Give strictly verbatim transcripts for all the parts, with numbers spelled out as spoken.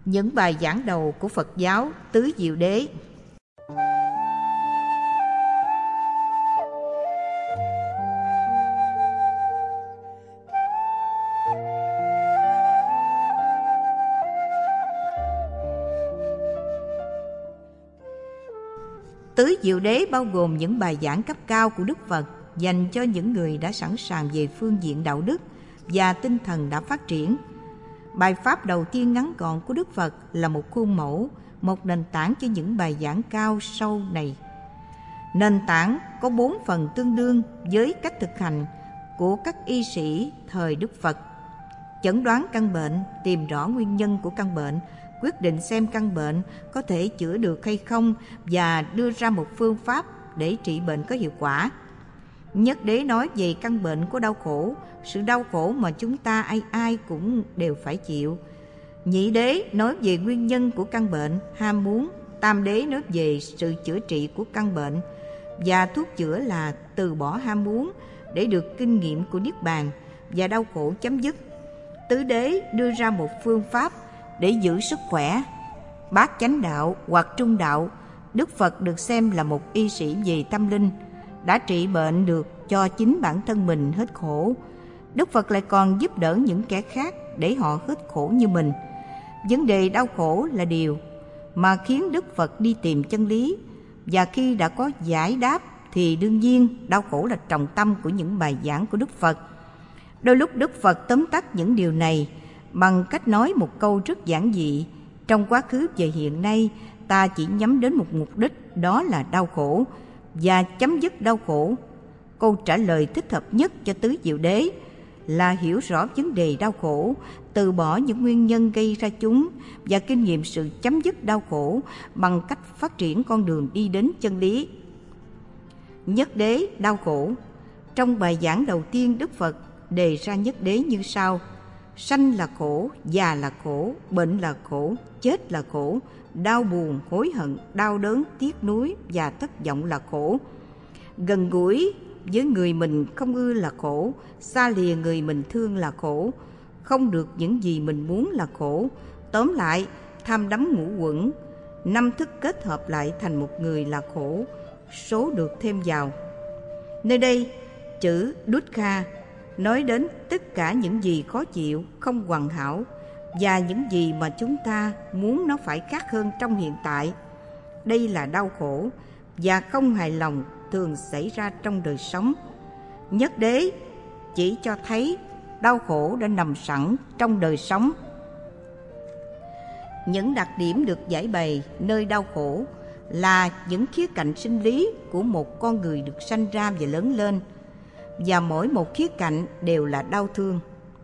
Những bài giảng đầu của Phật giáo Tứ Diệu Đế. Tứ Diệu Đế bao gồm những bài giảng cấp cao của Đức Phật dành cho những người đã sẵn sàng về phương diện đạo đức và tinh thần đã phát triển. Bài pháp đầu tiên ngắn gọn của Đức Phật là một khuôn mẫu, một nền tảng cho những bài giảng cao sâu này. Nền tảng có bốn phần tương đương với cách thực hành của các y sĩ thời Đức Phật. Chẩn đoán căn bệnh, tìm rõ nguyên nhân của căn bệnh, quyết định xem căn bệnh có thể chữa được hay không và đưa ra một phương pháp để trị bệnh có hiệu quả. Nhất Đế nói về căn bệnh của đau khổ, sự đau khổ mà chúng ta ai ai cũng đều phải chịu. Nhị Đế nói về nguyên nhân của căn bệnh, ham muốn. Tam Đế nói về sự chữa trị của căn bệnh, và thuốc chữa là từ bỏ ham muốn để được kinh nghiệm của Niết Bàn và đau khổ chấm dứt. Tứ Đế đưa ra một phương pháp để giữ sức khỏe. Bát chánh đạo hoặc trung đạo, Đức Phật được xem là một y sĩ về tâm linh, đã trị bệnh được cho chính bản thân mình hết khổ. Đức Phật lại còn giúp đỡ những kẻ khác để họ hết khổ như mình. Vấn đề đau khổ là điều mà khiến Đức Phật đi tìm chân lý, và khi đã có giải đáp thì đương nhiên đau khổ là trọng tâm của những bài giảng của Đức Phật. Đôi lúc Đức Phật tóm tắt những điều này bằng cách nói một câu rất giản dị: trong quá khứ và hiện nay ta chỉ nhắm đến một mục đích, đó là đau khổ và chấm dứt đau khổ. Câu trả lời thích hợp nhất cho Tứ Diệu Đế là hiểu rõ vấn đề đau khổ, từ bỏ những nguyên nhân gây ra chúng và kinh nghiệm sự chấm dứt đau khổ bằng cách phát triển con đường đi đến chân lý. Nhất Đế đau khổ. Trong bài giảng đầu tiên, Đức Phật đề ra nhất đế như sau: sanh là khổ, già là khổ, bệnh là khổ, chết là khổ, đau buồn, hối hận, đau đớn, tiếc nuối và thất vọng là khổ. Gần gũi với người mình không ưa là khổ, xa lìa người mình thương là khổ, không được những gì mình muốn là khổ. Tóm lại, tham đắm ngũ uẩn, năm thức kết hợp lại thành một người là khổ, số được thêm vào. Nơi đây, chữ dukkha nói đến tất cả những gì khó chịu, không hoàn hảo và những gì mà chúng ta muốn nó phải khác hơn trong hiện tại. Đây là đau khổ và không hài lòng thường xảy ra trong đời sống. Nhất Đế chỉ cho thấy đau khổ đã nằm sẵn trong đời sống. Những đặc điểm được giải bày nơi đau khổ là những khía cạnh sinh lý của một con người được sanh ra và lớn lên, và mỗi một khía cạnh đều là đau thương.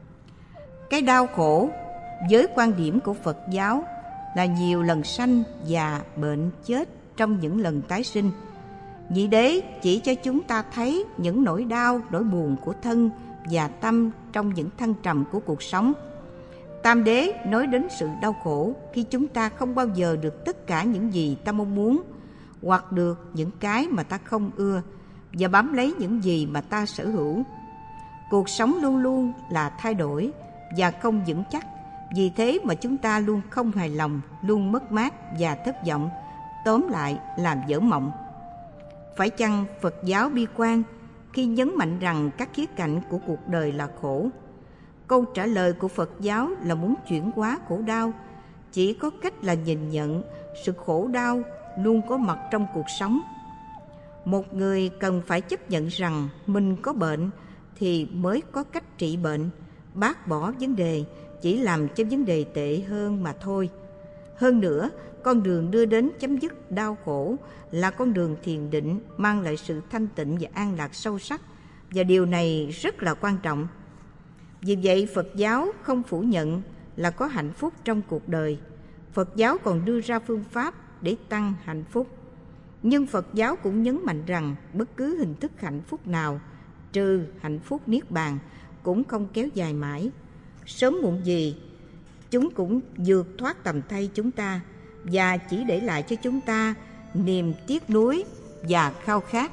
Cái đau khổ với quan điểm của Phật giáo là nhiều lần sanh, già, bệnh, chết trong những lần tái sinh. Nhị Đế chỉ cho chúng ta thấy những nỗi đau, nỗi buồn của thân và tâm trong những thăng trầm của cuộc sống. Tam Đế nói đến sự đau khổ khi chúng ta không bao giờ được tất cả những gì ta mong muốn, hoặc được những cái mà ta không ưa, và bám lấy những gì mà ta sở hữu. Cuộc sống luôn luôn là thay đổi và không vững chắc, vì thế mà chúng ta luôn không hài lòng, luôn mất mát và thất vọng, tóm lại làm vỡ mộng. Phải chăng Phật giáo bi quan khi nhấn mạnh rằng các khía cạnh của cuộc đời là khổ? Câu trả lời của Phật giáo là muốn chuyển hóa khổ đau. Chỉ có cách là nhìn nhận sự khổ đau luôn có mặt trong cuộc sống. Một người cần phải chấp nhận rằng mình có bệnh thì mới có cách trị bệnh. Bác bỏ vấn đề chỉ làm cho vấn đề tệ hơn mà thôi. Hơn nữa, con đường đưa đến chấm dứt đau khổ là con đường thiền định, mang lại sự thanh tịnh và an lạc sâu sắc, và điều này rất là quan trọng. Vì vậy, Phật giáo không phủ nhận là có hạnh phúc trong cuộc đời. Phật giáo còn đưa ra phương pháp để tăng hạnh phúc. Nhưng Phật giáo cũng nhấn mạnh rằng bất cứ hình thức hạnh phúc nào, trừ hạnh phúc Niết Bàn, cũng không kéo dài mãi. Sớm muộn gì, chúng cũng vượt thoát tầm tay chúng ta và chỉ để lại cho chúng ta niềm tiếc nuối và khao khát.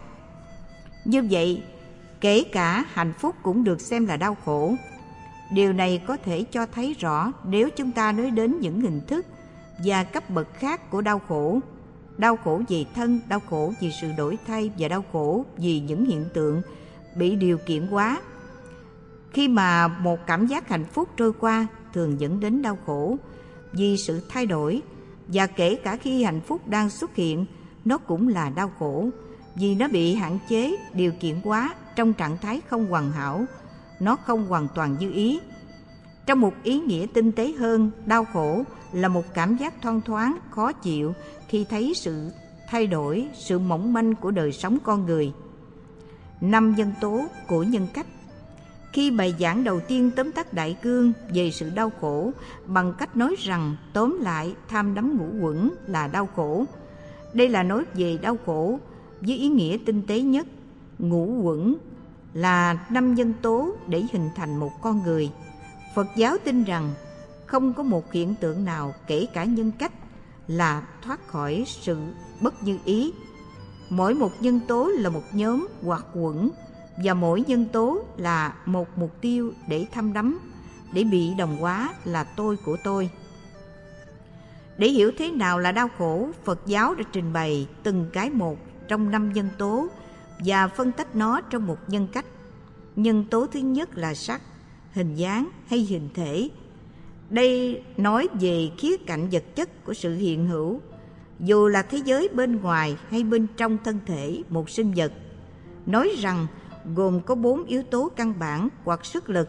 Như vậy, kể cả hạnh phúc cũng được xem là đau khổ. Điều này có thể cho thấy rõ nếu chúng ta nói đến những hình thức và cấp bậc khác của đau khổ. Đau khổ về thân, đau khổ vì sự đổi thay và đau khổ vì những hiện tượng bị điều kiện hóa. Khi mà một cảm giác hạnh phúc trôi qua thường dẫn đến đau khổ vì sự thay đổi, và kể cả khi hạnh phúc đang xuất hiện, nó cũng là đau khổ vì nó bị hạn chế, điều kiện hóa trong trạng thái không hoàn hảo, nó không hoàn toàn như ý. Trong một ý nghĩa tinh tế hơn, đau khổ là một cảm giác thoang thoáng, khó chịu khi thấy sự thay đổi, sự mỏng manh của đời sống con người. Năm nhân tố của nhân cách. Khi bài giảng đầu tiên tóm tắt đại cương về sự đau khổ bằng cách nói rằng tóm lại tham đắm ngũ uẩn là đau khổ. Đây là nói về đau khổ với ý nghĩa tinh tế nhất. Ngũ uẩn là năm nhân tố để hình thành một con người. Phật giáo tin rằng không có một hiện tượng nào, kể cả nhân cách, là thoát khỏi sự bất như ý. Mỗi một nhân tố là một nhóm hoặc uẩn, và mỗi nhân tố là một mục tiêu để thăm đắm, để bị đồng hóa là tôi của tôi. Để hiểu thế nào là đau khổ, Phật giáo đã trình bày từng cái một trong năm nhân tố và phân tách nó trong một nhân cách. Nhân tố thứ nhất là sắc, hình dáng hay hình thể. Đây nói về khía cạnh vật chất của sự hiện hữu, dù là thế giới bên ngoài hay bên trong thân thể một sinh vật. Nói rằng gồm có bốn yếu tố căn bản hoặc sức lực,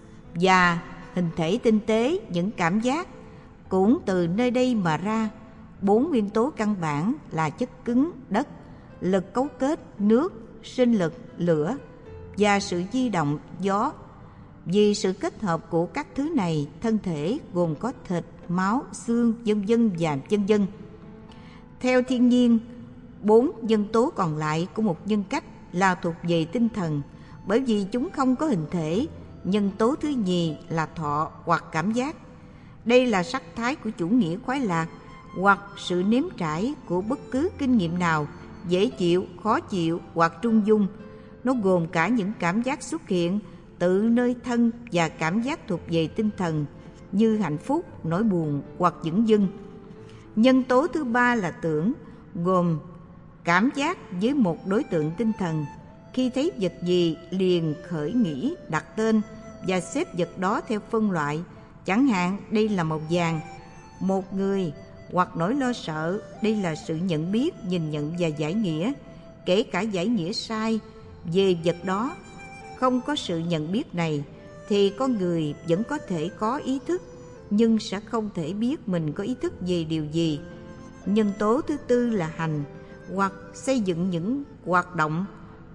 và hình thể tinh tế, những cảm giác cũng từ nơi đây mà ra. Bốn nguyên tố căn bản là chất cứng, đất, lực cấu kết, nước, sinh lực, lửa, và sự di động, gió. Vì sự kết hợp của các thứ này, thân thể gồm có thịt, máu, xương, vân vân và vân vân. Theo thiên nhiên, bốn nhân tố còn lại của một nhân cách là thuộc về tinh thần, bởi vì chúng không có hình thể. Nhân tố thứ nhì là thọ hoặc cảm giác. Đây là sắc thái của chủ nghĩa khoái lạc hoặc sự nếm trải của bất cứ kinh nghiệm nào, dễ chịu, khó chịu hoặc trung dung. Nó gồm cả những cảm giác xuất hiện từ nơi thân và cảm giác thuộc về tinh thần như hạnh phúc, nỗi buồn hoặc dửng dưng. Nhân tố thứ ba là tưởng, gồm cảm giác với một đối tượng tinh thần. Khi thấy vật gì liền khởi nghĩ, đặt tên và xếp vật đó theo phân loại. Chẳng hạn đây là màu vàng, một người, hoặc nỗi lo sợ. Đây là sự nhận biết, nhìn nhận và giải nghĩa, kể cả giải nghĩa sai về vật đó. Không có sự nhận biết này thì con người vẫn có thể có ý thức, nhưng sẽ không thể biết mình có ý thức về điều gì. Nhân tố thứ tư là hành, hoặc xây dựng những hoạt động.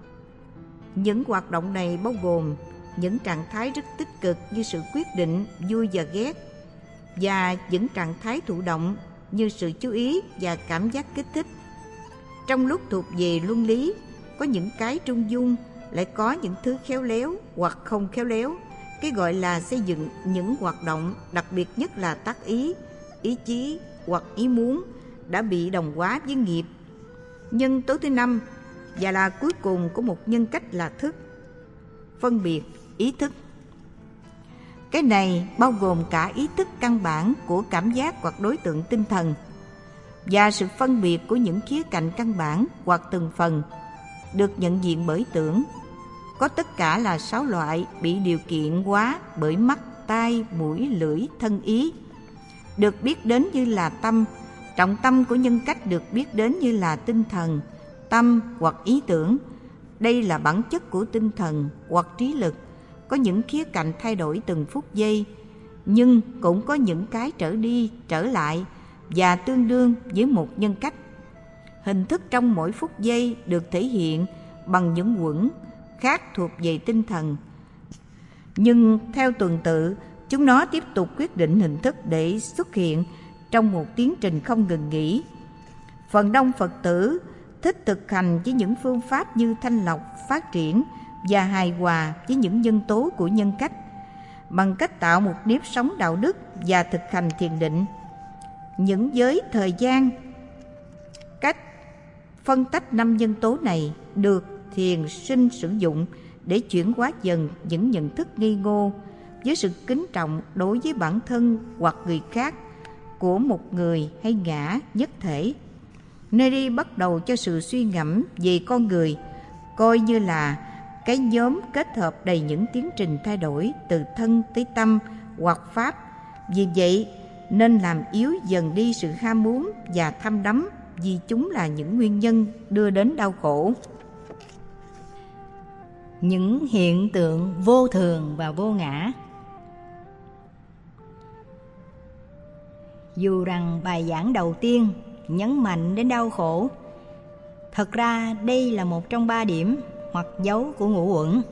Những hoạt động này bao gồm những trạng thái rất tích cực như sự quyết định, vui và ghét, và những trạng thái thụ động như sự chú ý và cảm giác kích thích. Trong lúc thuộc về luân lý, có những cái trung dung, lại có những thứ khéo léo hoặc không khéo léo. Cái gọi là xây dựng những hoạt động, đặc biệt nhất là tác ý, ý chí hoặc ý muốn, đã bị đồng hóa với nghiệp. Nhân tố thứ năm và là cuối cùng của một nhân cách là thức, phân biệt, ý thức. Cái này bao gồm cả ý thức căn bản của cảm giác hoặc đối tượng tinh thần, và sự phân biệt của những khía cạnh căn bản hoặc từng phần được nhận diện bởi tưởng. Có tất cả là sáu loại bị điều kiện hóa bởi mắt, tai, mũi, lưỡi, thân, ý. Được biết đến như là tâm. Trọng tâm của nhân cách được biết đến như là tinh thần, tâm hoặc ý tưởng. Đây là bản chất của tinh thần hoặc trí lực, có những khía cạnh thay đổi từng phút giây, nhưng cũng có những cái trở đi, trở lại và tương đương với một nhân cách. Hình thức trong mỗi phút giây được thể hiện bằng những uẩn khác thuộc về tinh thần, nhưng theo tuần tự, chúng nó tiếp tục quyết định hình thức để xuất hiện trong một tiến trình không ngừng nghỉ. Phần đông Phật tử thích thực hành với những phương pháp như thanh lọc, phát triển và hài hòa với những nhân tố của nhân cách bằng cách tạo một nếp sống đạo đức và thực hành thiền định. Những giới thời gian, cách phân tách năm nhân tố này được thiền sinh sử dụng để chuyển hóa dần những nhận thức nghi ngô với sự kính trọng đối với bản thân hoặc người khác, của một người hay ngã nhất thể. Nơi đây bắt đầu cho sự suy ngẫm về con người, coi như là cái nhóm kết hợp đầy những tiến trình thay đổi từ thân tới tâm hoặc pháp. Vì vậy nên làm yếu dần đi sự ham muốn và tham đắm, vì chúng là những nguyên nhân đưa đến đau khổ. Những hiện tượng vô thường và vô ngã. Dù rằng bài giảng đầu tiên nhấn mạnh đến đau khổ, thật ra đây là một trong ba điểm hoặc dấu của ngũ uẩn.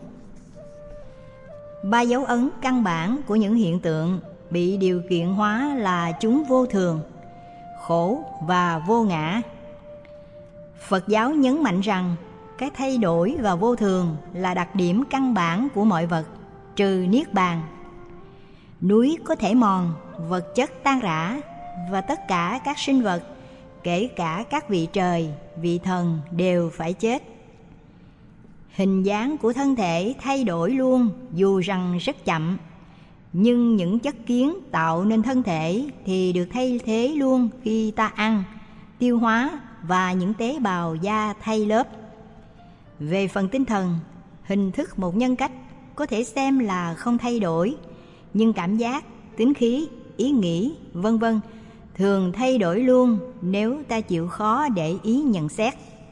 Ba dấu ấn căn bản của những hiện tượng bị điều kiện hóa là chúng vô thường, khổ và vô ngã. Phật giáo nhấn mạnh rằng cái thay đổi và vô thường là đặc điểm căn bản của mọi vật, trừ niết bàn. Núi có thể mòn, vật chất tan rã, và tất cả các sinh vật, kể cả các vị trời, vị thần đều phải chết. Hình dáng của thân thể thay đổi luôn, dù rằng rất chậm, nhưng những chất kiến tạo nên thân thể thì được thay thế luôn khi ta ăn, tiêu hóa và những tế bào da thay lớp. Về phần tinh thần, hình thức một nhân cách có thể xem là không thay đổi, nhưng cảm giác, tính khí, ý nghĩ, vân vân thường thay đổi luôn nếu ta chịu khó để ý nhận xét.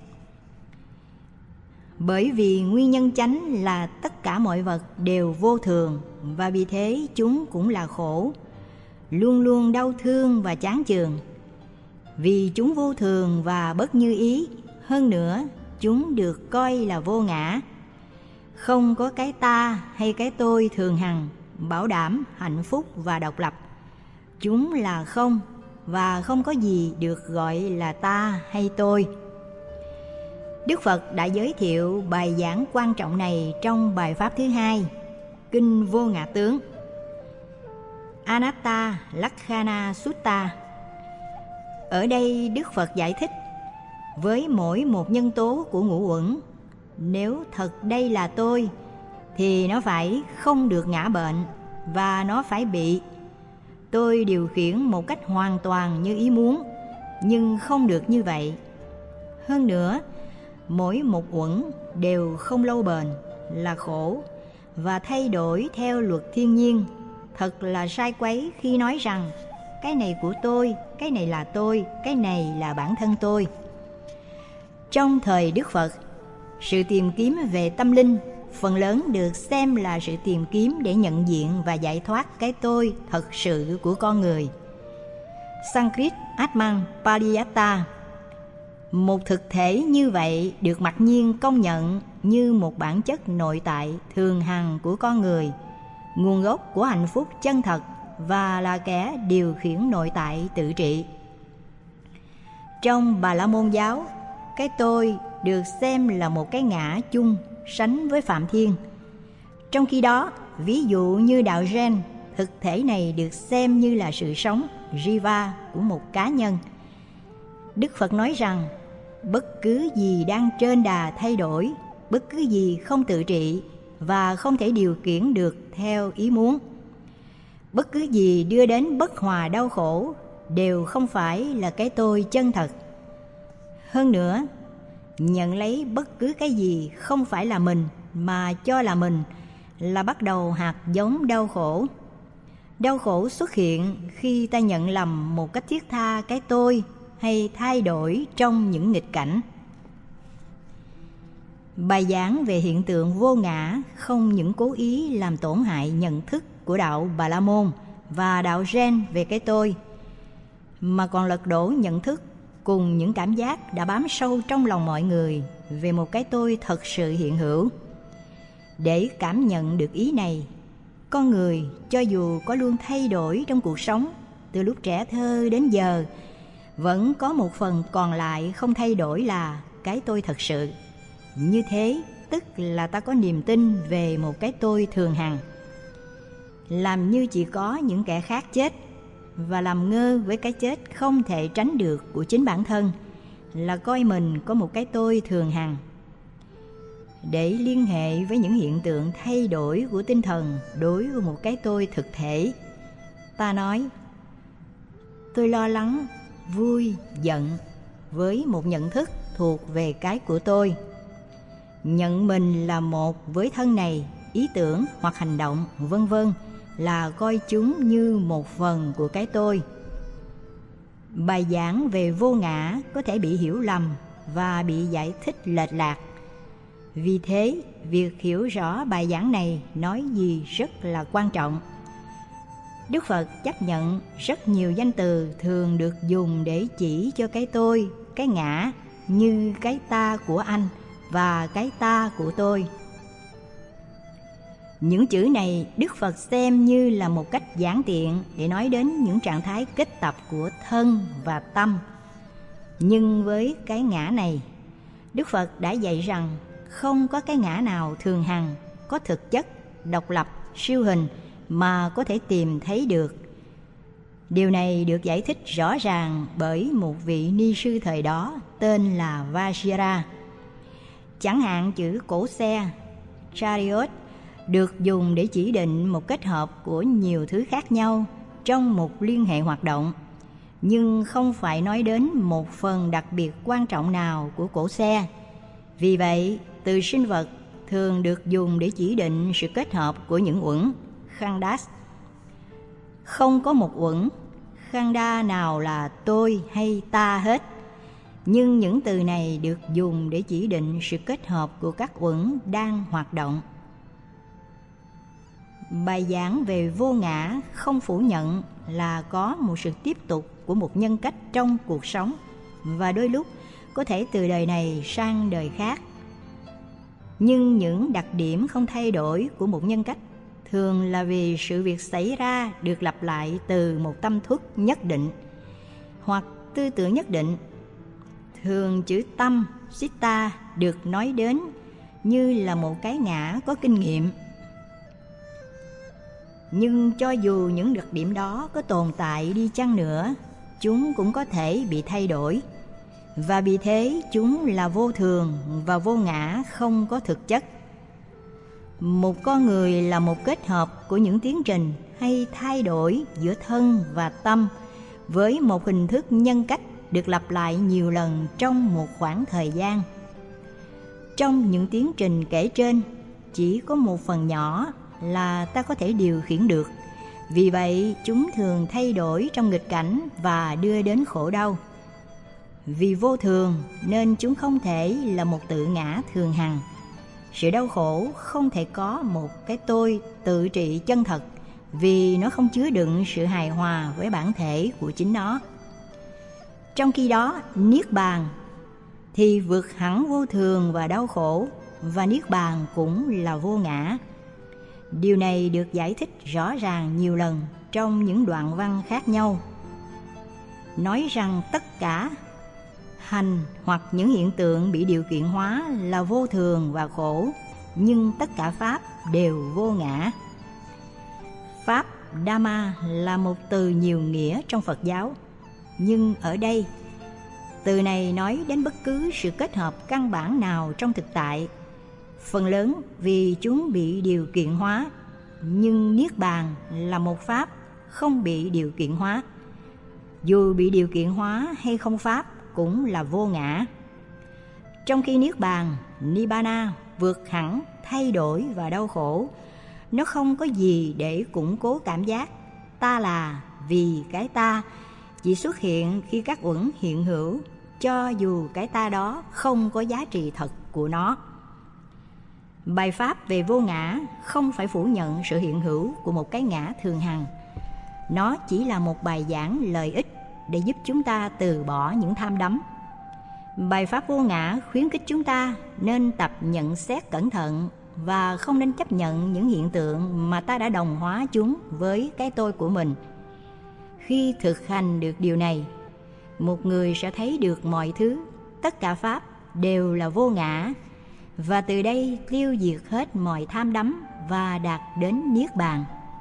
Bởi vì nguyên nhân chánh là tất cả mọi vật đều vô thường, và vì thế chúng cũng là khổ, luôn luôn đau thương và chán chường. Vì chúng vô thường và bất như ý, hơn nữa chúng được coi là vô ngã. Không có cái ta hay cái tôi thường hằng, bảo đảm hạnh phúc và độc lập. Chúng là không, và không có gì được gọi là ta hay tôi. Đức Phật đã giới thiệu bài giảng quan trọng này trong bài pháp thứ hai, Kinh Vô Ngã Tướng, Anatta Lakkhana Sutta. Ở đây Đức Phật giải thích, với mỗi một nhân tố của ngũ uẩn, nếu thật đây là tôi, thì nó phải không được ngã bệnh, và nó phải bị tôi điều khiển một cách hoàn toàn như ý muốn, nhưng không được như vậy. Hơn nữa, mỗi một uẩn đều không lâu bền, là khổ, và thay đổi theo luật thiên nhiên. Thật là sai quấy khi nói rằng cái này của tôi, cái này là tôi, cái này là bản thân tôi. Trong thời Đức Phật, sự tìm kiếm về tâm linh phần lớn được xem là sự tìm kiếm để nhận diện và giải thoát cái tôi thật sự của con người. Sanskrit Atman Pariyatta. Một thực thể như vậy được mặc nhiên công nhận như một bản chất nội tại thường hằng của con người, nguồn gốc của hạnh phúc chân thật, và là kẻ điều khiển nội tại tự trị. Trong Bà La Môn giáo, cái tôi được xem là một cái ngã chung sánh với Phạm Thiên. Trong khi đó, ví dụ như đạo Zen, thực thể này được xem như là sự sống, Jiva, của một cá nhân. Đức Phật nói rằng, bất cứ gì đang trên đà thay đổi, bất cứ gì không tự trị và không thể điều khiển được theo ý muốn, bất cứ gì đưa đến bất hòa đau khổ, đều không phải là cái tôi chân thật. Hơn nữa, nhận lấy bất cứ cái gì không phải là mình mà cho là mình là bắt đầu hạt giống đau khổ. Đau khổ xuất hiện khi ta nhận lầm một cách thiết tha cái tôi hay thay đổi trong những nghịch cảnh. Bài giảng về hiện tượng vô ngã không những cố ý làm tổn hại nhận thức của đạo Bà La Môn và đạo Zen về cái tôi, mà còn lật đổ nhận thức cùng những cảm giác đã bám sâu trong lòng mọi người về một cái tôi thật sự hiện hữu. Để cảm nhận được ý này, con người cho dù có luôn thay đổi trong cuộc sống từ lúc trẻ thơ đến giờ, vẫn có một phần còn lại không thay đổi là cái tôi thật sự. Như thế tức là ta có niềm tin về một cái tôi thường hằng. Làm như chỉ có những kẻ khác chết và làm ngơ với cái chết không thể tránh được của chính bản thân là coi mình có một cái tôi thường hằng. Để liên hệ với những hiện tượng thay đổi của tinh thần đối với một cái tôi thực thể, ta nói tôi lo lắng, vui, giận với một nhận thức thuộc về cái của tôi. Nhận mình là một với thân này, ý tưởng hoặc hành động, vân vân là coi chúng như một phần của cái tôi. Bài giảng về vô ngã có thể bị hiểu lầm và bị giải thích lệch lạc. Vì thế, việc hiểu rõ bài giảng này nói gì rất là quan trọng. Đức Phật chấp nhận rất nhiều danh từ thường được dùng để chỉ cho cái tôi, cái ngã, như cái ta của anh và cái ta của tôi. Những chữ này Đức Phật xem như là một cách giản tiện để nói đến những trạng thái kết tập của thân và tâm. Nhưng với cái ngã này, Đức Phật đã dạy rằng không có cái ngã nào thường hằng, có thực chất, độc lập, siêu hình mà có thể tìm thấy được. Điều này được giải thích rõ ràng bởi một vị ni sư thời đó tên là Vajira. Chẳng hạn chữ cổ xe, chariot, được dùng để chỉ định một kết hợp của nhiều thứ khác nhau trong một liên hệ hoạt động, nhưng không phải nói đến một phần đặc biệt quan trọng nào của cổ xe. Vì vậy, từ sinh vật thường được dùng để chỉ định sự kết hợp của những uẩn, khandas. Không có một uẩn, khanda nào là tôi hay ta hết, nhưng những từ này được dùng để chỉ định sự kết hợp của các uẩn đang hoạt động. Bài giảng về vô ngã không phủ nhận là có một sự tiếp tục của một nhân cách trong cuộc sống, và đôi lúc có thể từ đời này sang đời khác. Nhưng những đặc điểm không thay đổi của một nhân cách thường là vì sự việc xảy ra được lặp lại từ một tâm thức nhất định hoặc tư tưởng nhất định. Thường chữ tâm, citta, được nói đến như là một cái ngã có kinh nghiệm. Nhưng cho dù những đặc điểm đó có tồn tại đi chăng nữa, chúng cũng có thể bị thay đổi. Và vì thế chúng là vô thường và vô ngã, không có thực chất. Một con người là một kết hợp của những tiến trình hay thay đổi giữa thân và tâm với một hình thức nhân cách được lặp lại nhiều lần trong một khoảng thời gian. Trong những tiến trình kể trên, chỉ có một phần nhỏ là ta có thể điều khiển được. Vì vậy, chúng thường thay đổi trong nghịch cảnh và đưa đến khổ đau. Vì vô thường nên chúng không thể là một tự ngã thường hằng. Sự đau khổ không thể có một cái tôi tự trị chân thật, vì nó không chứa đựng sự hài hòa với bản thể của chính nó. Trong khi đó, Niết Bàn thì vượt hẳn vô thường và đau khổ, và Niết Bàn cũng là vô ngã. Điều này được giải thích rõ ràng nhiều lần trong những đoạn văn khác nhau. Nói rằng tất cả hành hoặc những hiện tượng bị điều kiện hóa là vô thường và khổ, nhưng tất cả pháp đều vô ngã. Pháp Dhamma là một từ nhiều nghĩa trong Phật giáo, nhưng ở đây, từ này nói đến bất cứ sự kết hợp căn bản nào trong thực tại, phần lớn vì chúng bị điều kiện hóa, nhưng Niết Bàn là một pháp không bị điều kiện hóa. Dù bị điều kiện hóa hay không pháp cũng là vô ngã. Trong khi Niết Bàn, Nibbana, vượt hẳn, thay đổi và đau khổ, nó không có gì để củng cố cảm giác ta là, vì cái ta chỉ xuất hiện khi các uẩn hiện hữu, cho dù cái ta đó không có giá trị thật của nó. Bài pháp về vô ngã không phải phủ nhận sự hiện hữu của một cái ngã thường hằng. Nó chỉ là một bài giảng lợi ích để giúp chúng ta từ bỏ những tham đắm. Bài pháp vô ngã khuyến khích chúng ta nên tập nhận xét cẩn thận và không nên chấp nhận những hiện tượng mà ta đã đồng hóa chúng với cái tôi của mình. Khi thực hành được điều này, một người sẽ thấy được mọi thứ, tất cả pháp đều là vô ngã, và từ đây tiêu diệt hết mọi tham đắm và đạt đến Niết Bàn.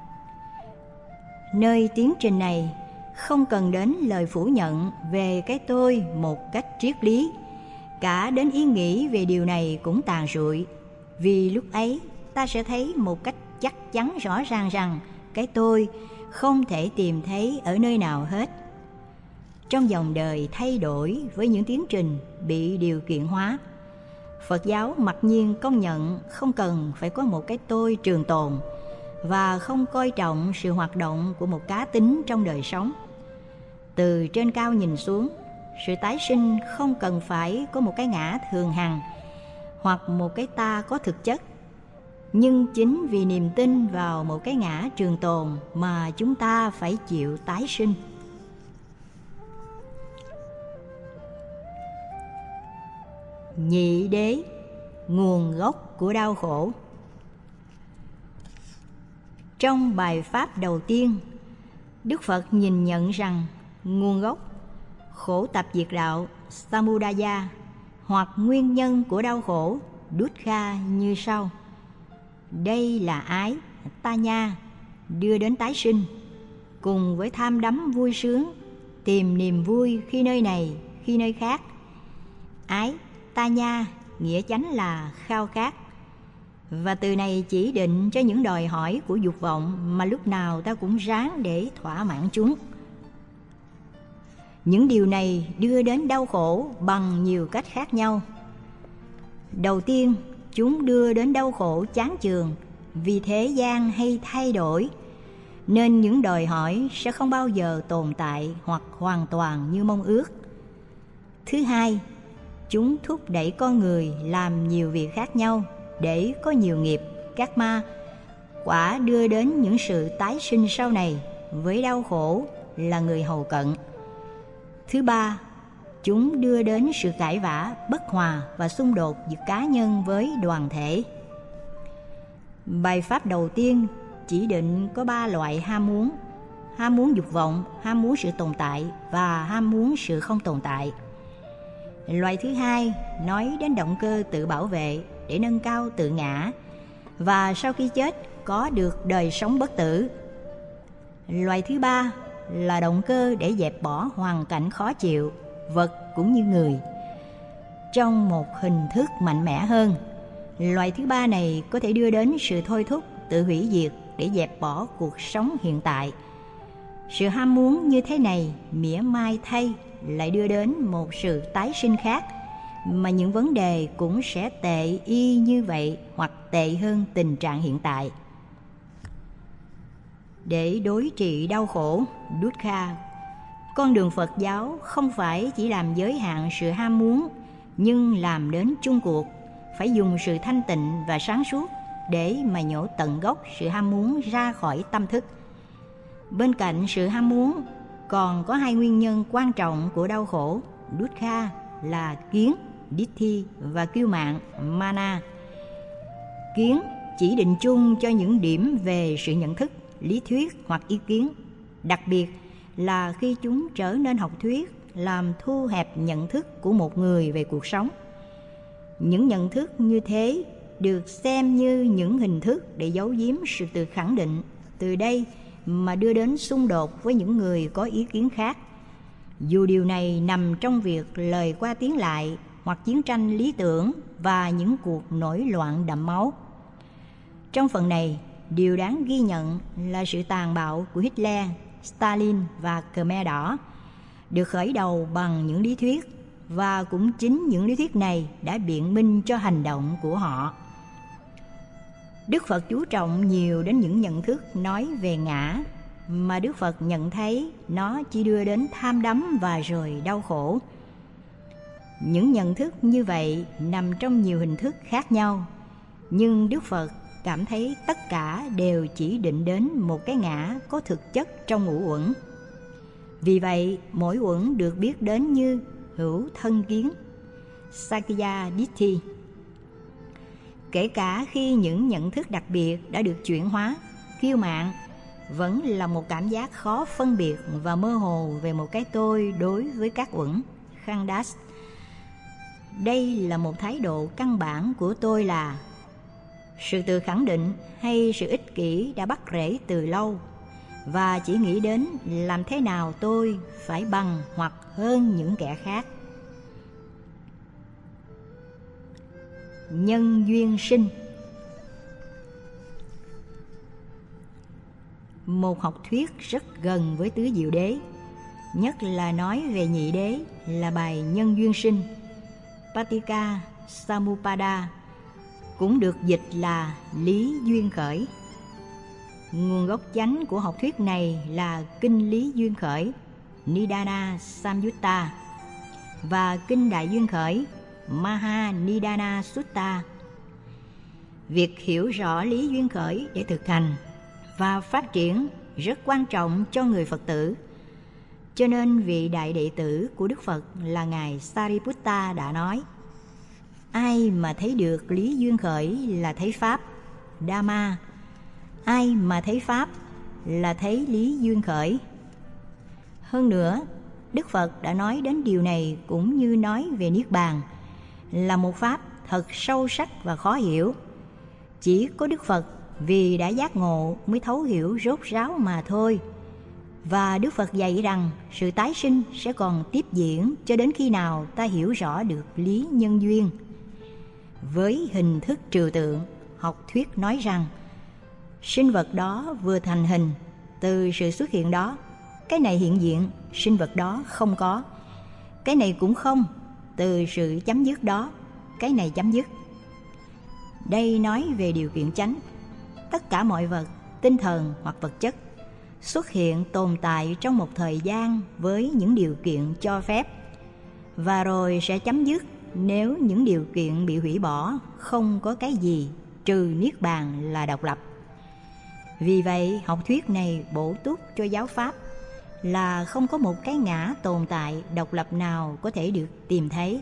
Nơi tiến trình này không cần đến lời phủ nhận về cái tôi một cách triết lý, cả đến ý nghĩ về điều này cũng tàn rụi, vì lúc ấy ta sẽ thấy một cách chắc chắn rõ ràng rằng cái tôi không thể tìm thấy ở nơi nào hết. trong dòng đời thay đổi với những tiến trình bị điều kiện hóa. Phật giáo mặc nhiên công nhận không cần phải có một cái tôi trường tồn và không coi trọng sự hoạt động của một cá tính trong đời sống. Từ trên cao nhìn xuống, sự tái sinh không cần phải có một cái ngã thường hằng hoặc một cái ta có thực chất. Nhưng chính vì niềm tin vào một cái ngã trường tồn mà chúng ta phải chịu tái sinh. Nhị đế, nguồn gốc của đau khổ. Trong bài pháp đầu tiên, Đức Phật nhìn nhận rằng nguồn gốc, khổ tập diệt đạo, samudaya, hoặc nguyên nhân của đau khổ, dukkha như sau. Đây là ái, tanya, đưa đến tái sinh, cùng với tham đắm vui sướng, tìm niềm vui khi nơi này, khi nơi khác. Ái, tanya, nghĩa chánh là khao khát. Và từ này chỉ định cho những đòi hỏi của dục vọng mà lúc nào ta cũng ráng để thỏa mãn chúng. Những điều này đưa đến đau khổ bằng nhiều cách khác nhau. Đầu tiên, chúng đưa đến đau khổ chán chường vì thế gian hay thay đổi, nên những đòi hỏi sẽ không bao giờ tồn tại hoặc hoàn toàn như mong ước. Thứ hai, chúng thúc đẩy con người làm nhiều việc khác nhau để có nhiều nghiệp, các ma, quả đưa đến những sự tái sinh sau này với đau khổ là người hầu cận. Thứ ba, chúng đưa đến sự cãi vã, bất hòa và xung đột giữa cá nhân với đoàn thể. Bài pháp đầu tiên chỉ định có ba loại ham muốn: ham muốn dục vọng, ham muốn sự tồn tại và ham muốn sự không tồn tại. Loại thứ hai nói đến động cơ tự bảo vệ để nâng cao tự ngã và sau khi chết có được đời sống bất tử. Loại thứ ba là động cơ để dẹp bỏ hoàn cảnh khó chịu, vật cũng như người, trong một hình thức mạnh mẽ hơn. Loại thứ ba này có thể đưa đến sự thôi thúc tự hủy diệt để dẹp bỏ cuộc sống hiện tại. Sự ham muốn như thế này mỉa mai thay lại đưa đến một sự tái sinh khác, mà những vấn đề cũng sẽ tệ y như vậy hoặc tệ hơn tình trạng hiện tại. Để đối trị đau khổ, dukkha, con đường Phật giáo không phải chỉ làm giới hạn sự ham muốn, nhưng làm đến chung cuộc, phải dùng sự thanh tịnh và sáng suốt để mà nhổ tận gốc sự ham muốn ra khỏi tâm thức. Bên cạnh sự ham muốn, còn có hai nguyên nhân quan trọng của đau khổ, dukkha, là kiến, ditthi, và kiêu mạn, mana. Kiến chỉ định chung cho những điểm về sự nhận thức, lý thuyết hoặc ý kiến, đặc biệt là khi chúng trở nên học thuyết, làm thu hẹp nhận thức của một người về cuộc sống. Những nhận thức như thế được xem như những hình thức để giấu giếm sự tự khẳng định, từ đây mà đưa đến xung đột với những người có ý kiến khác, dù điều này nằm trong việc lời qua tiếng lại hoặc chiến tranh lý tưởng và những cuộc nổi loạn đẫm máu. Trong phần này, điều đáng ghi nhận là sự tàn bạo của Hitler, Stalin và Khmer Đỏ được khởi đầu bằng những lý thuyết, và cũng chính những lý thuyết này đã biện minh cho hành động của họ. Đức Phật chú trọng nhiều đến những nhận thức nói về ngã, mà Đức Phật nhận thấy nó chỉ đưa đến tham đắm và rồi đau khổ. Những nhận thức như vậy nằm trong nhiều hình thức khác nhau, nhưng Đức Phật cảm thấy tất cả đều chỉ định đến một cái ngã có thực chất trong ngũ uẩn. Vì vậy, mỗi uẩn được biết đến như hữu thân kiến, Sakya Ditti. Kể cả khi những nhận thức đặc biệt đã được chuyển hóa, kiêu mạn vẫn là một cảm giác khó phân biệt và mơ hồ về một cái tôi đối với các uẩn, Khandas. Đây là một thái độ căn bản của tôi là sự tự khẳng định hay sự ích kỷ đã bắt rễ từ lâu, và chỉ nghĩ đến làm thế nào tôi phải bằng hoặc hơn những kẻ khác. Nhân duyên sinh. Một học thuyết rất gần với tứ diệu đế, nhất là nói về nhị đế là bài Nhân Duyên Sinh, Paticca Samuppada, cũng được dịch là Lý Duyên Khởi. Nguồn gốc chánh của học thuyết này là Kinh Lý Duyên Khởi Nidana Samyutta và Kinh Đại Duyên Khởi Maha Nidana Sutta. Việc hiểu rõ lý duyên khởi để thực hành và phát triển rất quan trọng cho người Phật tử. Cho nên vị đại đệ tử của Đức Phật là Ngài Sariputta đã nói: ai mà thấy được lý duyên khởi là thấy Pháp, Dhamma. Ai mà thấy Pháp là thấy lý duyên khởi. Hơn nữa, Đức Phật đã nói đến điều này cũng như nói về Niết Bàn, là một Pháp thật sâu sắc và khó hiểu. Chỉ có Đức Phật vì đã giác ngộ mới thấu hiểu rốt ráo mà thôi. Và Đức Phật dạy rằng sự tái sinh sẽ còn tiếp diễn cho đến khi nào ta hiểu rõ được lý nhân duyên. Với hình thức trừu tượng, học thuyết nói rằng sinh vật đó vừa thành hình, từ sự xuất hiện đó, cái này hiện diện, sinh vật đó không có. Cái này cũng không, từ sự chấm dứt đó, cái này chấm dứt. Đây nói về điều kiện chánh. Tất cả mọi vật, tinh thần hoặc vật chất, xuất hiện tồn tại trong một thời gian với những điều kiện cho phép, và rồi sẽ chấm dứt nếu những điều kiện bị hủy bỏ. Không có cái gì trừ Niết Bàn là độc lập. Vì vậy, học thuyết này bổ túc cho giáo pháp là không có một cái ngã tồn tại độc lập nào có thể được tìm thấy.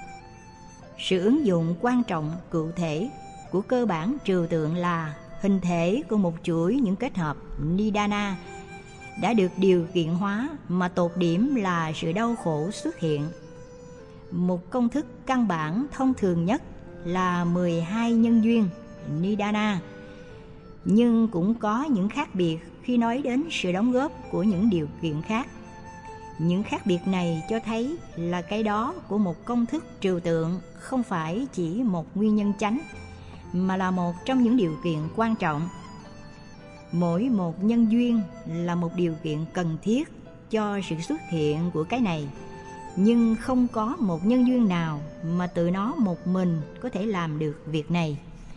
Sự ứng dụng quan trọng cụ thể của cơ bản trừu tượng là hình thể của một chuỗi những kết hợp Nidana đã được điều kiện hóa, mà tột điểm là sự đau khổ xuất hiện. Một công thức căn bản thông thường nhất là mười hai nhân duyên Nidana, nhưng cũng có những khác biệt khi nói đến sự đóng góp của những điều kiện khác. Những khác biệt này cho thấy là cái đó của một công thức trừu tượng không phải chỉ một nguyên nhân chánh, mà là một trong những điều kiện quan trọng. Mỗi một nhân duyên là một điều kiện cần thiết cho sự xuất hiện của cái này, nhưng không có một nhân duyên nào mà tự nó một mình có thể làm được việc này.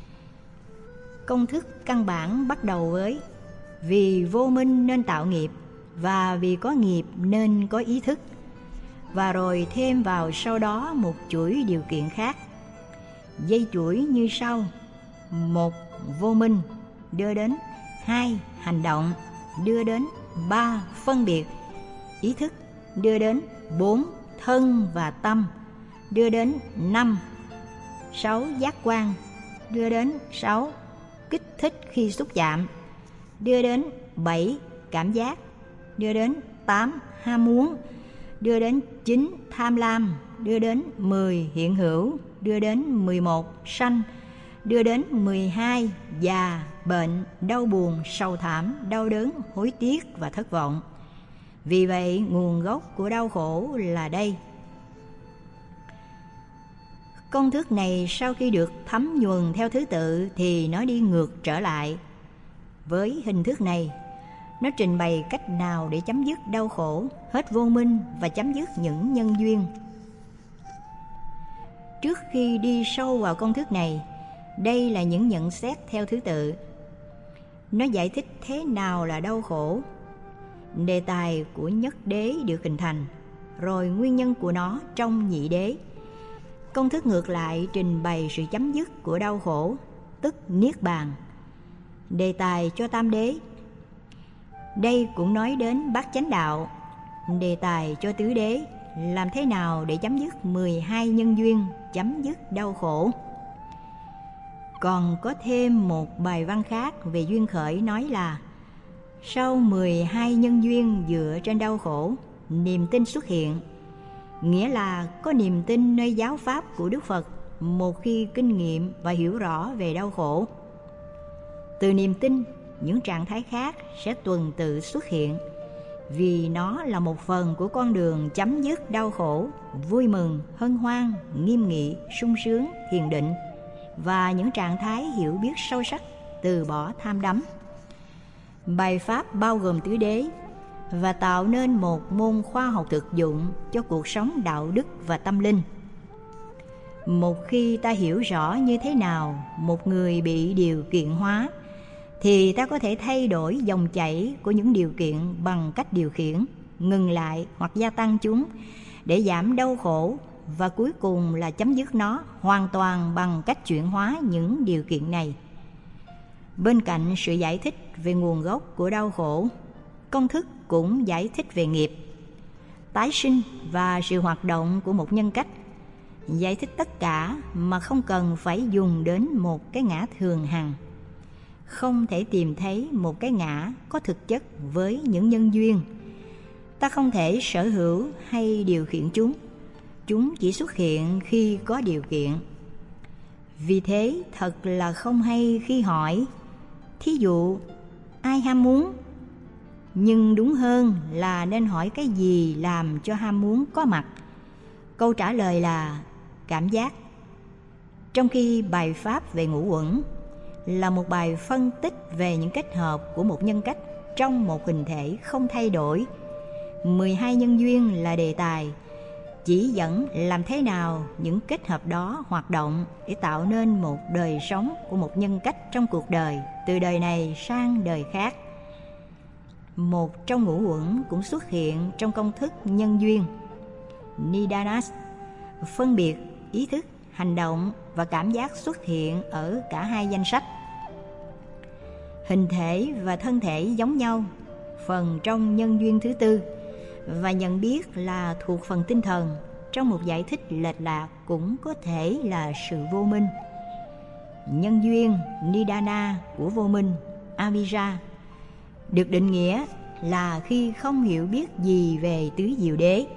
Công thức căn bản bắt đầu với vì vô minh nên tạo nghiệp, và vì có nghiệp nên có ý thức, và rồi thêm vào sau đó một chuỗi điều kiện khác. Dây chuỗi như sau: một, vô minh đưa đến; hai, hành động đưa đến; ba, phân biệt ý thức đưa đến; bốn, thân và tâm đưa đến; năm, sáu, giác quan đưa đến; sáu, kích thích khi xúc chạm đưa đến; bảy, cảm giác đưa đến; tám, ham muốn đưa đến; chín, tham lam đưa đến; mười, hiện hữu đưa đến; mười một, sanh đưa đến; mười hai, già, bệnh, đau buồn, sầu thảm, đau đớn, hối tiếc và thất vọng. Vì vậy, nguồn gốc của đau khổ là đây. Công thức này sau khi được thấm nhuần theo thứ tự thì nó đi ngược trở lại. Với hình thức này, nó trình bày cách nào để chấm dứt đau khổ, hết vô minh và chấm dứt những nhân duyên. Trước khi đi sâu vào công thức này, đây là những nhận xét theo thứ tự. Nó giải thích thế nào là đau khổ, đề tài của nhất đế được hình thành, rồi nguyên nhân của nó trong nhị đế. Công thức ngược lại trình bày sự chấm dứt của đau khổ, tức Niết Bàn, đề tài cho tam đế. Đây cũng nói đến bát chánh đạo, đề tài cho tứ đế, làm thế nào để chấm dứt mười hai nhân duyên, chấm dứt đau khổ. Còn có thêm một bài văn khác về duyên khởi nói là sau mười hai nhân duyên dựa trên đau khổ, niềm tin xuất hiện, nghĩa là có niềm tin nơi giáo pháp của Đức Phật một khi kinh nghiệm và hiểu rõ về đau khổ. Từ niềm tin, những trạng thái khác sẽ tuần tự xuất hiện, vì nó là một phần của con đường chấm dứt đau khổ, vui mừng, hân hoan, nghiêm nghị, sung sướng, thiền định, và những trạng thái hiểu biết sâu sắc, từ bỏ tham đắm. Bài pháp bao gồm tứ đế, và tạo nên một môn khoa học thực dụng cho cuộc sống đạo đức và tâm linh. Một khi ta hiểu rõ như thế nào một người bị điều kiện hóa, thì ta có thể thay đổi dòng chảy của những điều kiện bằng cách điều khiển, ngừng lại hoặc gia tăng chúng để giảm đau khổ, và cuối cùng là chấm dứt nó hoàn toàn bằng cách chuyển hóa những điều kiện này. Bên cạnh sự giải thích về nguồn gốc của đau khổ, công thức cũng giải thích về nghiệp, tái sinh và sự hoạt động của một nhân cách, giải thích tất cả mà không cần phải dùng đến một cái ngã thường hằng. Không thể tìm thấy một cái ngã có thực chất với những nhân duyên. Ta không thể sở hữu hay điều khiển chúng. Chúng chỉ xuất hiện khi có điều kiện. Vì thế thật là không hay khi hỏi, thí dụ, ai ham muốn? Nhưng đúng hơn là nên hỏi cái gì làm cho ham muốn có mặt. Câu trả lời là cảm giác. Trong khi bài pháp về ngũ uẩn là một bài phân tích về những kết hợp của một nhân cách trong một hình thể không thay đổi, mười hai nhân duyên là đề tài, chỉ dẫn làm thế nào những kết hợp đó hoạt động để tạo nên một đời sống của một nhân cách trong cuộc đời, từ đời này sang đời khác. Một trong ngũ uẩn cũng xuất hiện trong công thức nhân duyên, Nidanas. Phân biệt, ý thức, hành động và cảm giác xuất hiện ở cả hai danh sách. Hình thể và thân thể giống nhau, phần trong nhân duyên thứ tư, và nhận biết là thuộc phần tinh thần trong một giải thích lệch lạc cũng có thể là sự vô minh. Nhân duyên Nidana của vô minh, Avijja, được định nghĩa là khi không hiểu biết gì về tứ diệu đế.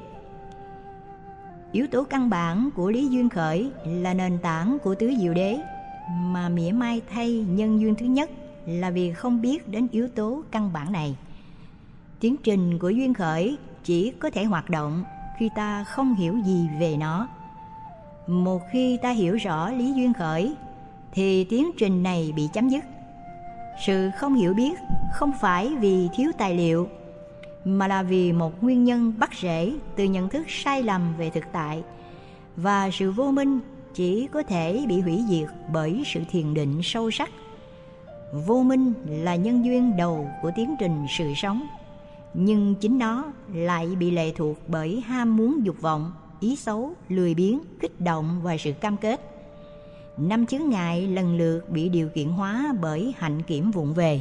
Yếu tố căn bản của lý duyên khởi là nền tảng của tứ diệu đế, mà mỉa mai thay nhân duyên thứ nhất là vì không biết đến yếu tố căn bản này. Tiến trình của duyên khởi chỉ có thể hoạt động khi ta không hiểu gì về nó. Một khi ta hiểu rõ lý duyên khởi, thì tiến trình này bị chấm dứt. Sự không hiểu biết không phải vì thiếu tài liệu, mà là vì một nguyên nhân bắt rễ từ nhận thức sai lầm về thực tại, và sự vô minh chỉ có thể bị hủy diệt bởi sự thiền định sâu sắc. Vô minh là nhân duyên đầu của tiến trình sự sống, nhưng chính nó lại bị lệ thuộc bởi ham muốn dục vọng, ý xấu, lười biếng, kích động và sự cam kết. Năm chướng ngại lần lượt bị điều kiện hóa bởi hạnh kiểm vụng về.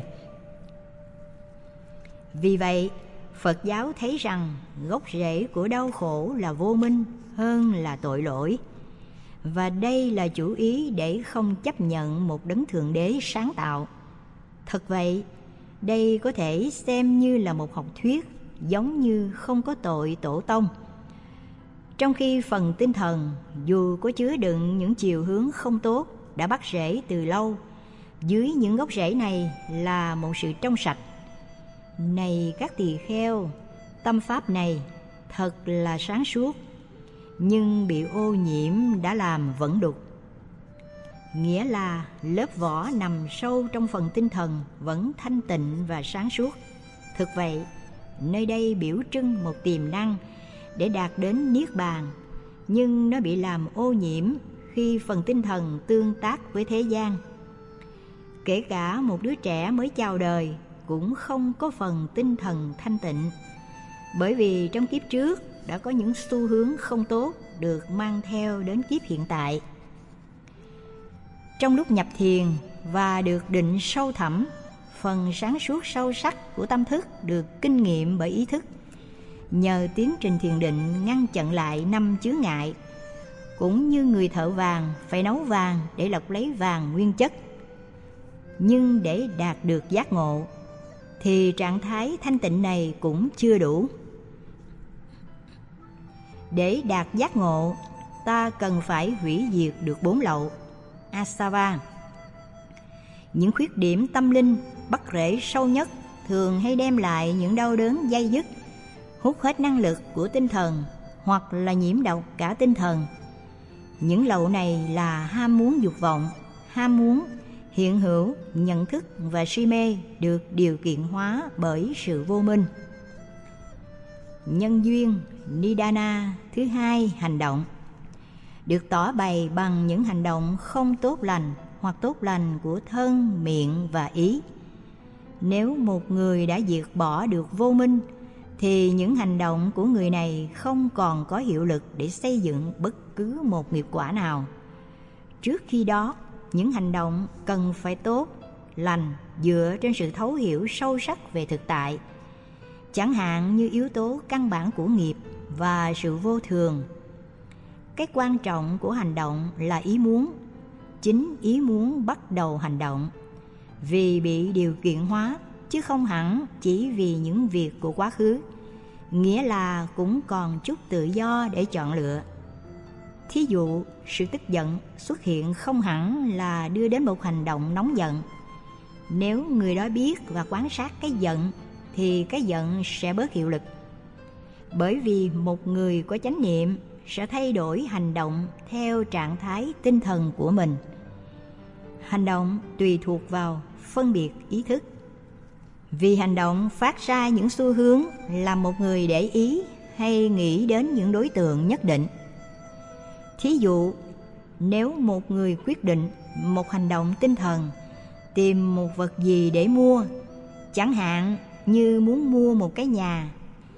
Vì vậy, Phật giáo thấy rằng gốc rễ của đau khổ là vô minh hơn là tội lỗi. Và đây là chủ ý để không chấp nhận một đấng thượng đế sáng tạo. Thật vậy, đây có thể xem như là một học thuyết, giống như không có tội tổ tông. Trong khi phần tinh thần, dù có chứa đựng những chiều hướng không tốt, đã bắt rễ từ lâu, dưới những gốc rễ này là một sự trong sạch. Này các tỳ kheo, tâm pháp này thật là sáng suốt, nhưng bị ô nhiễm đã làm vẫn đục. Nghĩa là lớp vỏ nằm sâu trong phần tinh thần vẫn thanh tịnh và sáng suốt. Thực vậy, nơi đây biểu trưng một tiềm năng để đạt đến niết bàn, nhưng nó bị làm ô nhiễm khi phần tinh thần tương tác với thế gian. Kể cả một đứa trẻ mới chào đời cũng không có phần tinh thần thanh tịnh, bởi vì trong kiếp trước đã có những xu hướng không tốt được mang theo đến kiếp hiện tại. Trong lúc nhập thiền và được định sâu thẳm, phần sáng suốt sâu sắc của tâm thức được kinh nghiệm bởi ý thức. Nhờ tiến trình thiền định ngăn chặn lại năm chướng ngại, cũng như người thợ vàng phải nấu vàng để lọc lấy vàng nguyên chất. Nhưng để đạt được giác ngộ, thì trạng thái thanh tịnh này cũng chưa đủ. Để đạt giác ngộ, ta cần phải hủy diệt được bốn lậu, asava. Những khuyết điểm tâm linh bắt rễ sâu nhất thường hay đem lại những đau đớn day dứt, hút hết năng lực của tinh thần hoặc là nhiễm độc cả tinh thần. Những lậu này là ham muốn dục vọng, ham muốn, hiện hữu, nhận thức và si mê được điều kiện hóa bởi sự vô minh. Nhân duyên Nidana thứ hai, hành động, được tỏ bày bằng những hành động không tốt lành hoặc tốt lành của thân, miệng và ý. Nếu một người đã diệt bỏ được vô minh, thì những hành động của người này không còn có hiệu lực để xây dựng bất cứ một nghiệp quả nào. Trước khi đó, những hành động cần phải tốt, lành dựa trên sự thấu hiểu sâu sắc về thực tại, chẳng hạn như yếu tố căn bản của nghiệp và sự vô thường. Cái quan trọng của hành động là ý muốn. Chính ý muốn bắt đầu hành động, vì bị điều kiện hóa, chứ không hẳn chỉ vì những việc của quá khứ, nghĩa là cũng còn chút tự do để chọn lựa. Thí dụ, sự tức giận xuất hiện không hẳn là đưa đến một hành động nóng giận. Nếu người đó biết và quan sát cái giận, thì cái giận sẽ bớt hiệu lực. Bởi vì một người có chánh niệm sẽ thay đổi hành động theo trạng thái tinh thần của mình. Hành động tùy thuộc vào phân biệt ý thức. Vì hành động phát ra những xu hướng làm một người để ý hay nghĩ đến những đối tượng nhất định. Thí dụ, nếu một người quyết định một hành động tinh thần, tìm một vật gì để mua, chẳng hạn như muốn mua một cái nhà,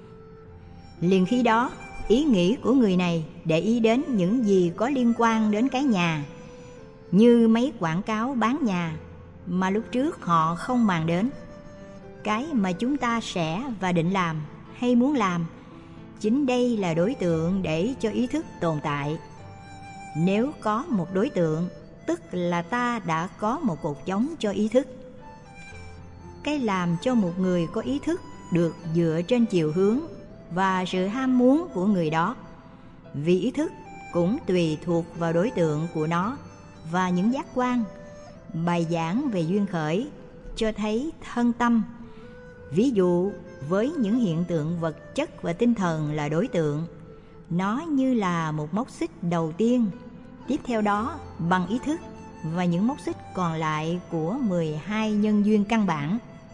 liền khi đó ý nghĩ của người này để ý đến những gì có liên quan đến cái nhà, như mấy quảng cáo bán nhà mà lúc trước họ không màng đến. Cái mà chúng ta sẽ và định làm hay muốn làm, chính đây là đối tượng để cho ý thức tồn tại. Nếu có một đối tượng, tức là ta đã có một cột chống cho ý thức. Cái làm cho một người có ý thức được dựa trên chiều hướng và sự ham muốn của người đó, vì ý thức cũng tùy thuộc vào đối tượng của nó và những giác quan. Bài giảng về duyên khởi cho thấy thân tâm, ví dụ với những hiện tượng vật chất và tinh thần là đối tượng, nó như là một móc xích đầu tiên, tiếp theo đó bằng ý thức và những móc xích còn lại của mười hai nhân duyên căn bản.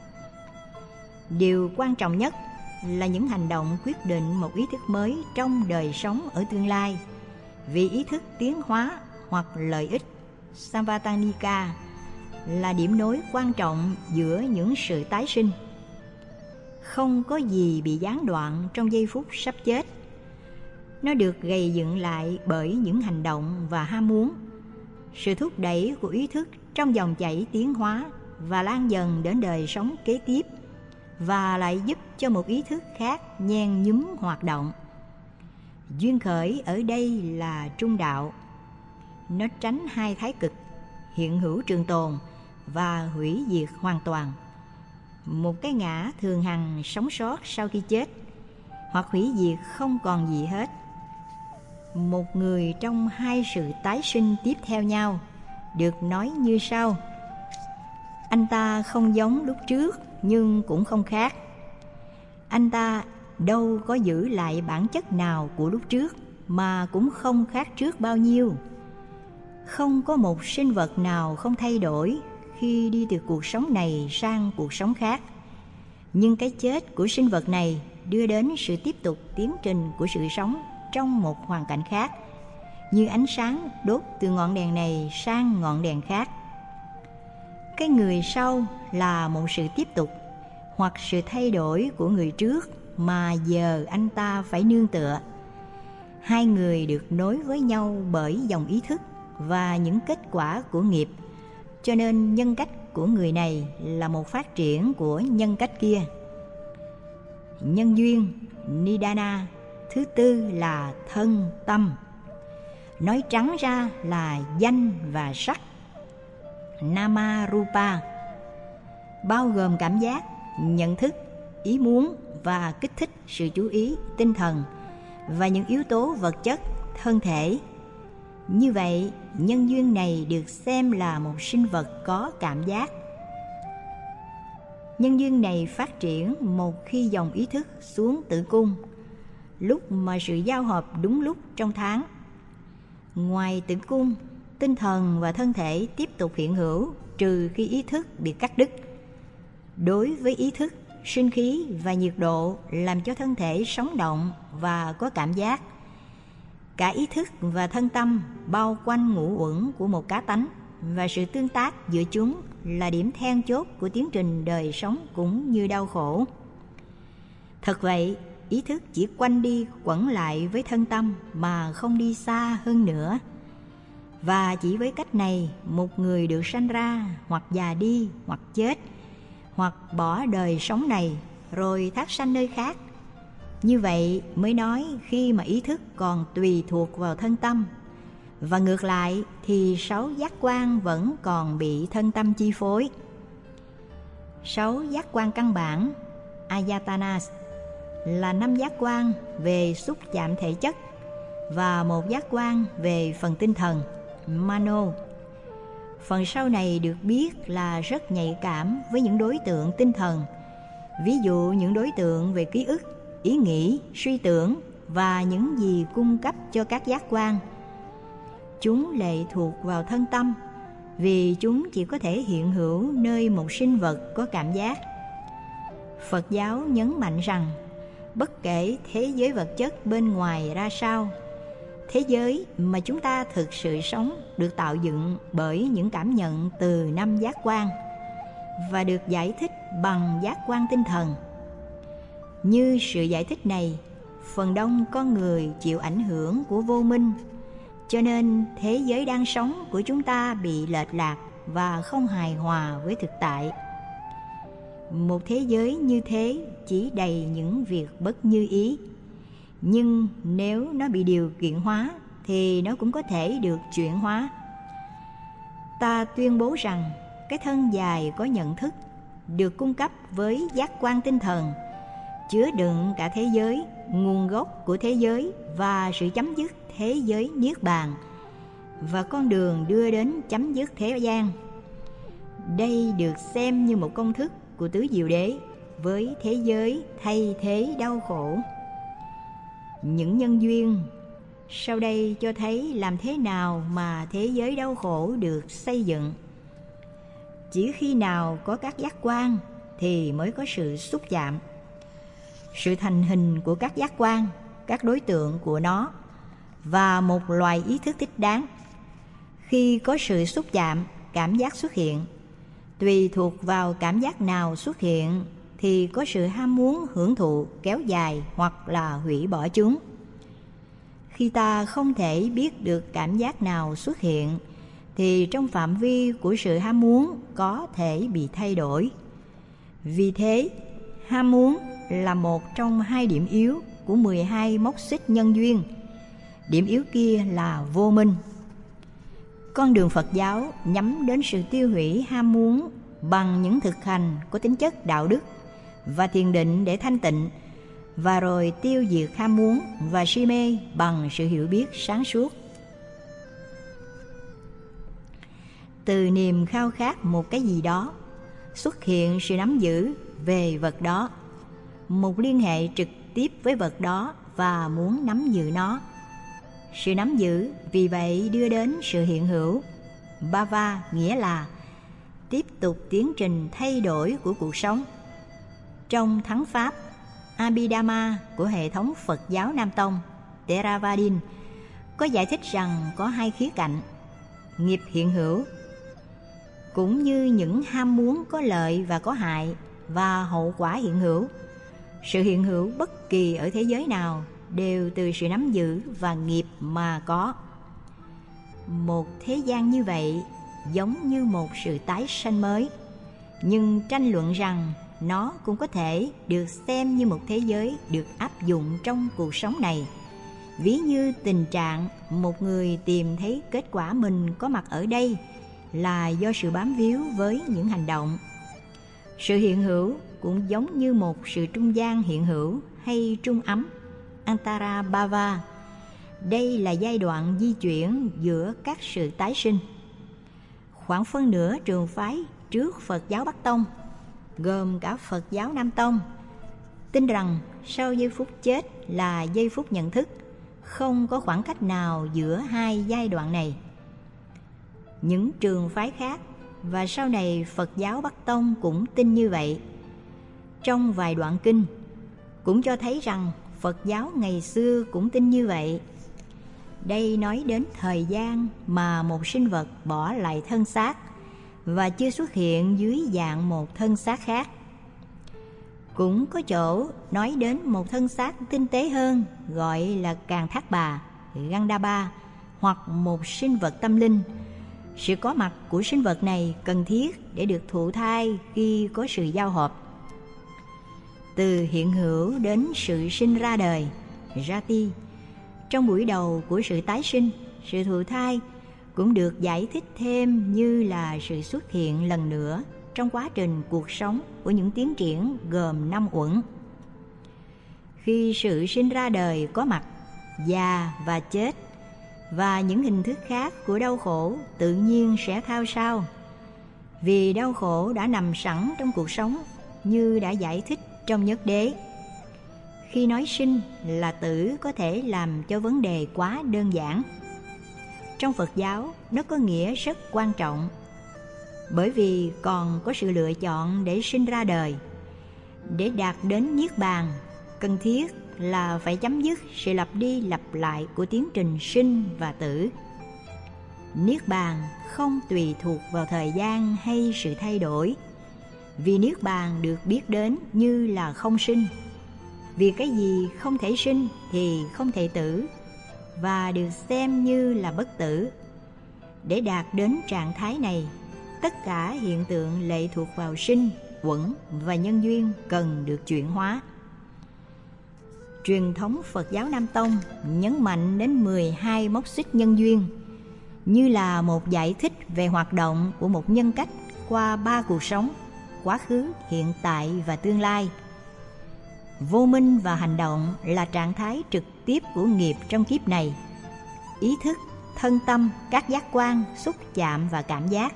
Điều quan trọng nhất là những hành động quyết định một ý thức mới trong đời sống ở tương lai, vì ý thức tiến hóa hoặc lợi ích Samvatanika là điểm nối quan trọng giữa những sự tái sinh. Không có gì bị gián đoạn trong giây phút sắp chết. Nó được gầy dựng lại bởi những hành động và ham muốn, sự thúc đẩy của ý thức trong dòng chảy tiến hóa và lan dần đến đời sống kế tiếp, và lại giúp cho một ý thức khác nhen nhúm hoạt động. Duyên khởi ở đây là trung đạo. Nó tránh hai thái cực, hiện hữu trường tồn và hủy diệt hoàn toàn. Một cái ngã thường hằng sống sót sau khi chết, hoặc hủy diệt không còn gì hết. Một người trong hai sự tái sinh tiếp theo nhau được nói như sau: anh ta không giống lúc trước nhưng cũng không khác. Anh ta đâu có giữ lại bản chất nào của lúc trước mà cũng không khác trước bao nhiêu. Không có một sinh vật nào không thay đổi khi đi từ cuộc sống này sang cuộc sống khác. Nhưng cái chết của sinh vật này đưa đến sự tiếp tục tiến trình của sự sống trong một hoàn cảnh khác, như ánh sáng đốt từ ngọn đèn này sang ngọn đèn khác. Cái người sau là một sự tiếp tục hoặc sự thay đổi của người trước mà giờ anh ta phải nương tựa. Hai người được nối với nhau bởi dòng ý thức và những kết quả của nghiệp, cho nên nhân cách của người này là một phát triển của nhân cách kia. Nhân duyên Nidana thứ tư là thân tâm. Nói trắng ra là danh và sắc. Nama Rupa bao gồm cảm giác, nhận thức, ý muốn và kích thích sự chú ý, tinh thần và những yếu tố vật chất, thân thể. Như vậy, nhân duyên này được xem là một sinh vật có cảm giác. Nhân duyên này phát triển một khi dòng ý thức xuống tử cung, lúc mà sự giao hợp đúng lúc trong tháng. Ngoài tử cung, tinh thần và thân thể tiếp tục hiện hữu trừ khi ý thức bị cắt đứt. Đối với ý thức, sinh khí và nhiệt độ làm cho thân thể sống động và có cảm giác. Cả ý thức và thân tâm bao quanh ngũ uẩn của một cá tánh, và sự tương tác giữa chúng là điểm then chốt của tiến trình đời sống cũng như đau khổ. Thật vậy, ý thức chỉ quanh đi quẩn lại với thân tâm mà không đi xa hơn nữa. Và chỉ với cách này, một người được sanh ra hoặc già đi hoặc chết, hoặc bỏ đời sống này rồi thác sanh nơi khác. Như vậy mới nói khi mà ý thức còn tùy thuộc vào thân tâm, và ngược lại thì sáu giác quan vẫn còn bị thân tâm chi phối. Sáu giác quan căn bản Ayatanas là năm giác quan về xúc chạm thể chất và một giác quan về phần tinh thần Mano. Phần sau này được biết là rất nhạy cảm với những đối tượng tinh thần, ví dụ những đối tượng về ký ức, ý nghĩ, suy tưởng và những gì cung cấp cho các giác quan. Chúng lệ thuộc vào thân tâm vì chúng chỉ có thể hiện hữu nơi một sinh vật có cảm giác. Phật giáo nhấn mạnh rằng bất kể thế giới vật chất bên ngoài ra sao, thế giới mà chúng ta thực sự sống được tạo dựng bởi những cảm nhận từ năm giác quan và được giải thích bằng giác quan tinh thần. Như sự giải thích này, phần đông con người chịu ảnh hưởng của vô minh, cho nên thế giới đang sống của chúng ta bị lệch lạc và không hài hòa với thực tại. Một thế giới như thế chỉ đầy những việc bất như ý, nhưng nếu nó bị điều kiện hóa thì nó cũng có thể được chuyển hóa. Ta tuyên bố rằng cái thân dài có nhận thức được cung cấp với giác quan tinh thần, chứa đựng cả thế giới, nguồn gốc của thế giới và sự chấm dứt thế giới niết bàn, và con đường đưa đến chấm dứt thế gian. Đây được xem như một công thức của tứ diệu đế với thế giới thay thế đau khổ. Những nhân duyên sau đây cho thấy làm thế nào mà thế giới đau khổ được xây dựng. Chỉ khi nào có các giác quan thì mới có sự xúc chạm. Sự thành hình của các giác quan, các đối tượng của nó và một loài ý thức thích đáng. Khi có sự xúc chạm, cảm giác xuất hiện. Tùy thuộc vào cảm giác nào xuất hiện thì có sự ham muốn hưởng thụ kéo dài hoặc là hủy bỏ chúng. Khi ta không thể biết được cảm giác nào xuất hiện thì trong phạm vi của sự ham muốn có thể bị thay đổi. Vì thế, ham muốn là một trong hai điểm yếu của mười hai móc xích nhân duyên. Điểm yếu kia là vô minh. Con đường Phật giáo nhắm đến sự tiêu hủy ham muốn bằng những thực hành có tính chất đạo đức và thiền định để thanh tịnh, và rồi tiêu diệt ham muốn và si mê bằng sự hiểu biết sáng suốt. Từ niềm khao khát một cái gì đó xuất hiện sự nắm giữ về vật đó, một liên hệ trực tiếp với vật đó và muốn nắm giữ nó. Sự nắm giữ vì vậy đưa đến sự hiện hữu. Bhava nghĩa là tiếp tục tiến trình thay đổi của cuộc sống. Trong thắng pháp Abhidhamma của hệ thống Phật giáo Nam Tông Theravadin có giải thích rằng có hai khía cạnh: nghiệp hiện hữu, cũng như những ham muốn có lợi và có hại, và hậu quả hiện hữu. Sự hiện hữu bất kỳ ở thế giới nào đều từ sự nắm giữ và nghiệp mà có. Một thế gian như vậy giống như một sự tái sanh mới, nhưng tranh luận rằng nó cũng có thể được xem như một thế giới được áp dụng trong cuộc sống này, ví như tình trạng một người tìm thấy kết quả mình có mặt ở đây là do sự bám víu với những hành động. Sự hiện hữu cũng giống như một sự trung gian hiện hữu hay trung ấm, Antara Bhava. Đây là giai đoạn di chuyển giữa các sự tái sinh. Khoảng phân nửa trường phái trước Phật giáo Bắc Tông, gồm cả Phật giáo Nam Tông, tin rằng sau giây phút chết là giây phút nhận thức, không có khoảng cách nào giữa hai giai đoạn này. Những trường phái khác và sau này Phật giáo Bắc Tông cũng tin như vậy. trong vài đoạn kinh, cũng cho thấy rằng Phật giáo ngày xưa cũng tin như vậy. Đây nói đến thời gian mà một sinh vật bỏ lại thân xác và chưa xuất hiện dưới dạng một thân xác khác. Cũng có chỗ nói đến một thân xác tinh tế hơn, gọi là Càn Thác Bà, Gandhaba, hoặc một sinh vật tâm linh. Sự có mặt của sinh vật này cần thiết để được thụ thai khi có sự giao hợp. Từ hiện hữu đến sự sinh ra đời, Jati, trong buổi đầu của sự tái sinh, sự thụ thai cũng được giải thích thêm như là sự xuất hiện lần nữa trong quá trình cuộc sống của những tiến triển gồm năm uẩn. Khi sự sinh ra đời có mặt, già và chết và những hình thức khác của đau khổ tự nhiên sẽ theo sau, vì đau khổ đã nằm sẵn trong cuộc sống như đã giải thích trong Nhất Đế. Khi nói sinh là tử có thể làm cho vấn đề quá đơn giản. Trong Phật giáo, nó có nghĩa rất quan trọng, bởi vì còn có sự lựa chọn để sinh ra đời. Để đạt đến Niết Bàn, cần thiết là phải chấm dứt sự lặp đi lặp lại của tiến trình sinh và tử. Niết Bàn không tùy thuộc vào thời gian hay sự thay đổi, vì Niết Bàn được biết đến như là không sinh. Vì cái gì không thể sinh thì không thể tử, và được xem như là bất tử. Để đạt đến trạng thái này, tất cả hiện tượng lệ thuộc vào sinh, uẩn và nhân duyên cần được chuyển hóa. Truyền thống Phật giáo Nam Tông nhấn mạnh đến mười hai mốc xích nhân duyên, như là một giải thích về hoạt động của một nhân cách qua ba cuộc sống: quá khứ, hiện tại và tương lai. Vô minh và hành động là trạng thái trực tiếp của nghiệp trong kiếp này. Ý thức, thân tâm, các giác quan, xúc chạm và cảm giác.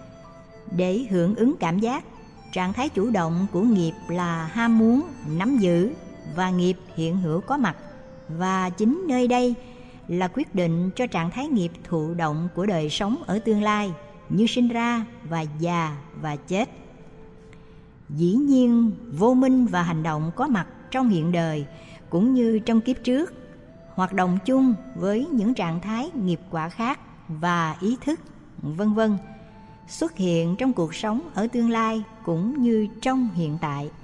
Để hưởng ứng cảm giác, trạng thái chủ động của nghiệp là ham muốn, nắm giữ, và nghiệp hiện hữu có mặt. Và chính nơi đây là quyết định cho trạng thái nghiệp thụ động của đời sống ở tương lai, như sinh ra và già và chết. Dĩ nhiên, vô minh và hành động có mặt trong hiện đời cũng như trong kiếp trước, hoạt động chung với những trạng thái nghiệp quả khác và ý thức, vân vân, xuất hiện trong cuộc sống ở tương lai cũng như trong hiện tại.